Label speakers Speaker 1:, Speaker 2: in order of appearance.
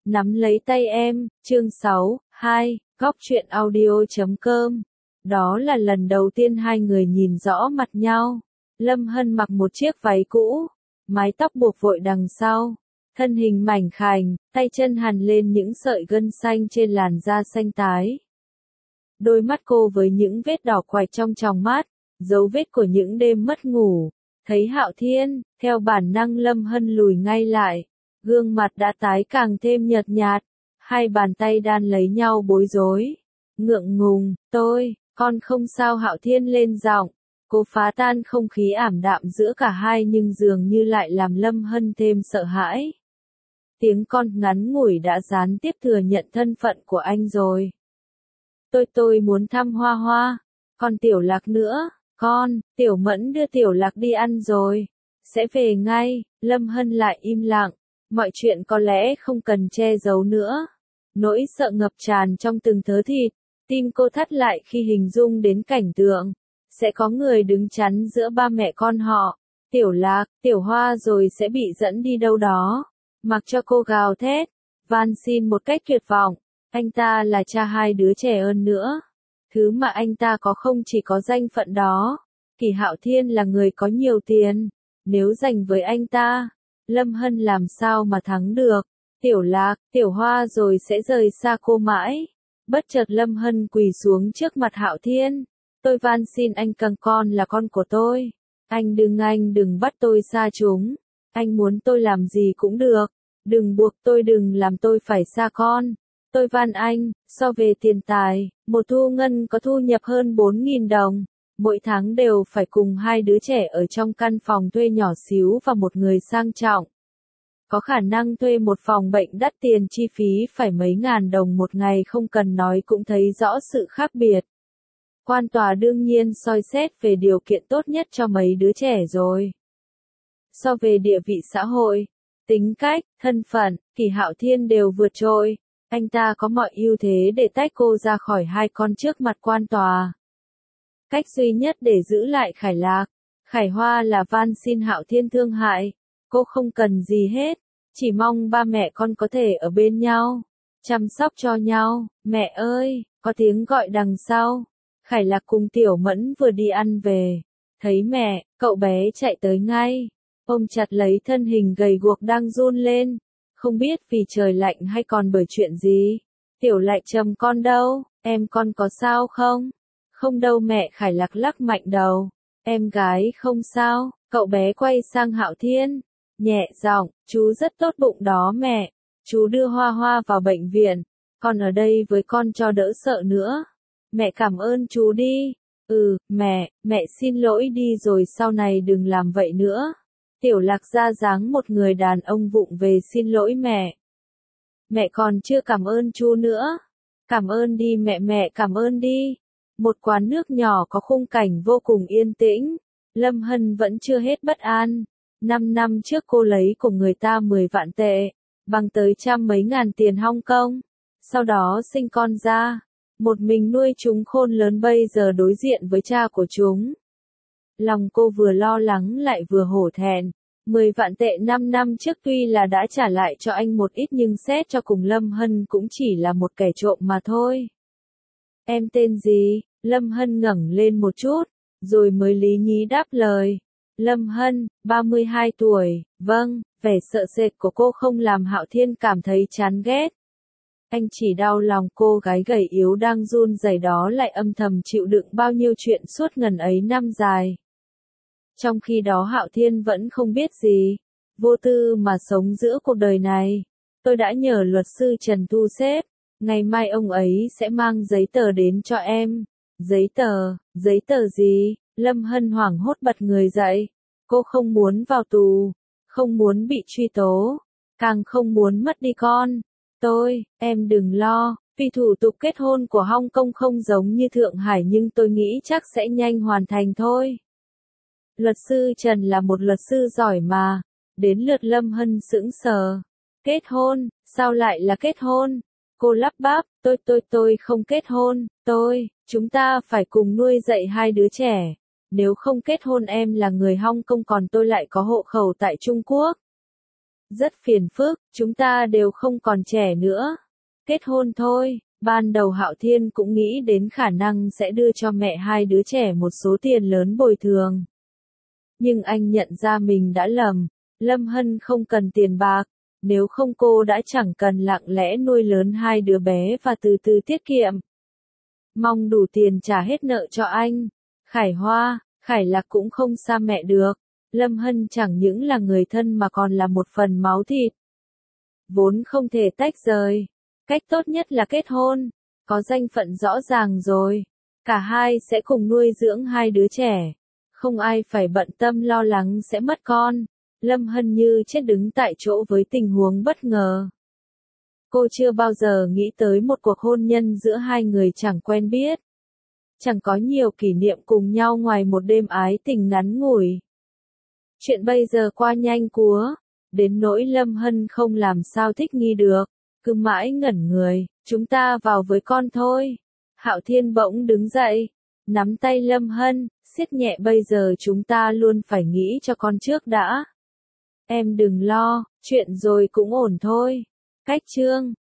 Speaker 1: Nắm lấy tay em, chương 6, 2, góc truyện audio.com. Đó là lần đầu tiên hai người nhìn rõ mặt nhau. Lâm Hân mặc một chiếc váy cũ, mái tóc buộc vội đằng sau, thân hình mảnh khảnh, tay chân hằn lên những sợi gân xanh trên làn da xanh tái. Đôi mắt cô với những vết đỏ quạch trong tròng mắt, dấu vết của những đêm mất ngủ. Thấy Hạo Thiên, theo bản năng Lâm Hân lùi ngay lại, gương mặt đã tái càng thêm nhợt nhạt, hai bàn tay đan lấy nhau bối rối. Ngượng ngùng, con không sao. Hạo Thiên lên giọng, cố phá tan không khí ảm đạm giữa cả hai nhưng dường như lại làm Lâm Hân thêm sợ hãi. Tiếng con ngắn ngủi đã gián tiếp thừa nhận thân phận của anh rồi. Tôi muốn thăm Hoa Hoa, còn Tiểu Lạc nữa. Tiểu Mẫn đưa Tiểu Lạc đi ăn rồi, sẽ về ngay. Lâm Hân lại im lặng, mọi chuyện có lẽ không cần che giấu nữa. Nỗi sợ ngập tràn trong từng thớ thịt, tim cô thắt lại khi hình dung đến cảnh tượng sẽ có người đứng chắn giữa ba mẹ con họ, Tiểu Lạc, Tiểu Hoa rồi sẽ bị dẫn đi đâu đó, mặc cho cô gào thét, van xin một cách tuyệt vọng. Anh ta là cha hai đứa trẻ hơn nữa. Thứ mà anh ta có không chỉ có danh phận đó. Kỳ Hạo Thiên là người có nhiều tiền. Nếu giành với anh ta, Lâm Hân làm sao mà thắng được. Tiểu Lạc, Tiểu Hoa rồi sẽ rời xa cô mãi. Bất chợt Lâm Hân quỳ xuống trước mặt Hạo Thiên. Tôi van xin anh, con là con của tôi. Anh đừng bắt tôi xa chúng. Anh muốn tôi làm gì cũng được. Đừng buộc tôi, đừng làm tôi phải xa con. Tôi van anh. So về tiền tài, một Thu Ngân có thu nhập hơn 4.000 đồng. Mỗi tháng đều phải cùng hai đứa trẻ ở trong căn phòng thuê nhỏ xíu và một người sang trọng. Có khả năng thuê một phòng bệnh đắt tiền, chi phí phải mấy ngàn đồng một ngày, không cần nói cũng thấy rõ sự khác biệt. Quan tòa đương nhiên soi xét về điều kiện tốt nhất cho mấy đứa trẻ rồi. So về địa vị xã hội, tính cách, thân phận, Kỳ Hạo Thiên đều vượt trội. Anh ta có mọi ưu thế để tách cô ra khỏi hai con trước mặt quan tòa. Cách duy nhất để giữ lại Khải Lạc, Khải Hoa là van xin Hạo Thiên thương hại. Cô không cần gì hết, chỉ mong ba mẹ con có thể ở bên nhau, chăm sóc cho nhau. Mẹ ơi, có tiếng gọi đằng sau. Khải Lạc cùng Tiểu Mẫn vừa đi ăn về. Thấy mẹ, cậu bé chạy tới ngay, ôm chặt lấy thân hình gầy guộc đang run lên. Không biết vì trời lạnh hay còn bởi chuyện gì. Tiểu Lại Trầm con đâu, con có sao không? Không đâu mẹ. Khải Lạc lắc mạnh đầu. Em gái không sao. Cậu bé quay sang Hạo Thiên, nhẹ giọng, chú rất tốt bụng đó mẹ. Chú đưa Hoa Hoa vào bệnh viện, con ở đây với con cho đỡ sợ nữa. Mẹ cảm ơn chú đi. Mẹ xin lỗi đi rồi, sau này đừng làm vậy nữa. Tiểu Lạc ra dáng một người đàn ông vụng về xin lỗi mẹ. Mẹ còn chưa cảm ơn chú nữa. Cảm ơn đi mẹ cảm ơn đi. Một quán nước nhỏ có khung cảnh vô cùng yên tĩnh. Lâm Hân vẫn chưa hết bất an. 5 năm trước cô lấy của người ta 10 vạn tệ, bằng tới trăm mấy ngàn tiền Hong Kong. Sau đó sinh con ra, một mình nuôi chúng khôn lớn, bây giờ đối diện với cha của chúng. Lòng cô vừa lo lắng lại vừa hổ thẹn. 10 vạn tệ 5 năm trước tuy là đã trả lại cho anh một ít nhưng xét cho cùng Lâm Hân cũng chỉ là một kẻ trộm mà thôi. Em tên gì? Lâm Hân ngẩng lên một chút, rồi mới lý nhí đáp lời. Lâm Hân, 32 tuổi, vâng. Vẻ sợ sệt của cô không làm Hạo Thiên cảm thấy chán ghét. Anh chỉ đau lòng cô gái gầy yếu đang run rẩy đó lại âm thầm chịu đựng bao nhiêu chuyện suốt ngần ấy năm dài. Trong khi đó Hạo Thiên vẫn không biết gì, vô tư mà sống giữa cuộc đời này. Tôi đã nhờ luật sư Trần thu xếp, ngày mai ông ấy sẽ mang giấy tờ đến cho em. Giấy tờ gì? Lâm Hân hoảng hốt bật người dậy. Cô không muốn vào tù, không muốn bị truy tố, càng không muốn mất đi con. Em đừng lo, vì thủ tục kết hôn của Hong Kong không giống như Thượng Hải nhưng tôi nghĩ chắc sẽ nhanh hoàn thành thôi. Luật sư Trần là một luật sư giỏi mà. Đến lượt Lâm Hân sững sờ. Kết hôn? Sao lại là kết hôn? Cô lắp bắp, tôi không kết hôn. Chúng ta phải cùng nuôi dạy hai đứa trẻ. Nếu không kết hôn em là người Hong Kong còn tôi lại có hộ khẩu tại Trung Quốc. Rất phiền phức, chúng ta đều không còn trẻ nữa. Kết hôn thôi. Ban đầu Hạo Thiên cũng nghĩ đến khả năng sẽ đưa cho mẹ hai đứa trẻ một số tiền lớn bồi thường. Nhưng anh nhận ra mình đã lầm, Lâm Hân không cần tiền bạc, nếu không cô đã chẳng cần lặng lẽ nuôi lớn hai đứa bé và từ từ tiết kiệm. Mong đủ tiền trả hết nợ cho anh. Khải Hoa, Khải Lạc cũng không xa mẹ được. Lâm Hân chẳng những là người thân mà còn là một phần máu thịt. Vốn không thể tách rời. Cách tốt nhất là kết hôn. Có danh phận rõ ràng rồi. Cả hai sẽ cùng nuôi dưỡng hai đứa trẻ. Không ai phải bận tâm lo lắng sẽ mất con. Lâm Hân như chết đứng tại chỗ với tình huống bất ngờ. Cô chưa bao giờ nghĩ tới một cuộc hôn nhân giữa hai người chẳng quen biết. Chẳng có nhiều kỷ niệm cùng nhau ngoài một đêm ái tình ngắn ngủi. Chuyện bây giờ qua nhanh cúa, đến nỗi Lâm Hân không làm sao thích nghi được, cứ mãi ngẩn người, chúng ta vào với con thôi. Hạo Thiên bỗng đứng dậy, nắm tay Lâm Hân, siết nhẹ bây giờ chúng ta luôn phải nghĩ cho con trước đã. Em đừng lo, chuyện rồi cũng ổn thôi. Cách chương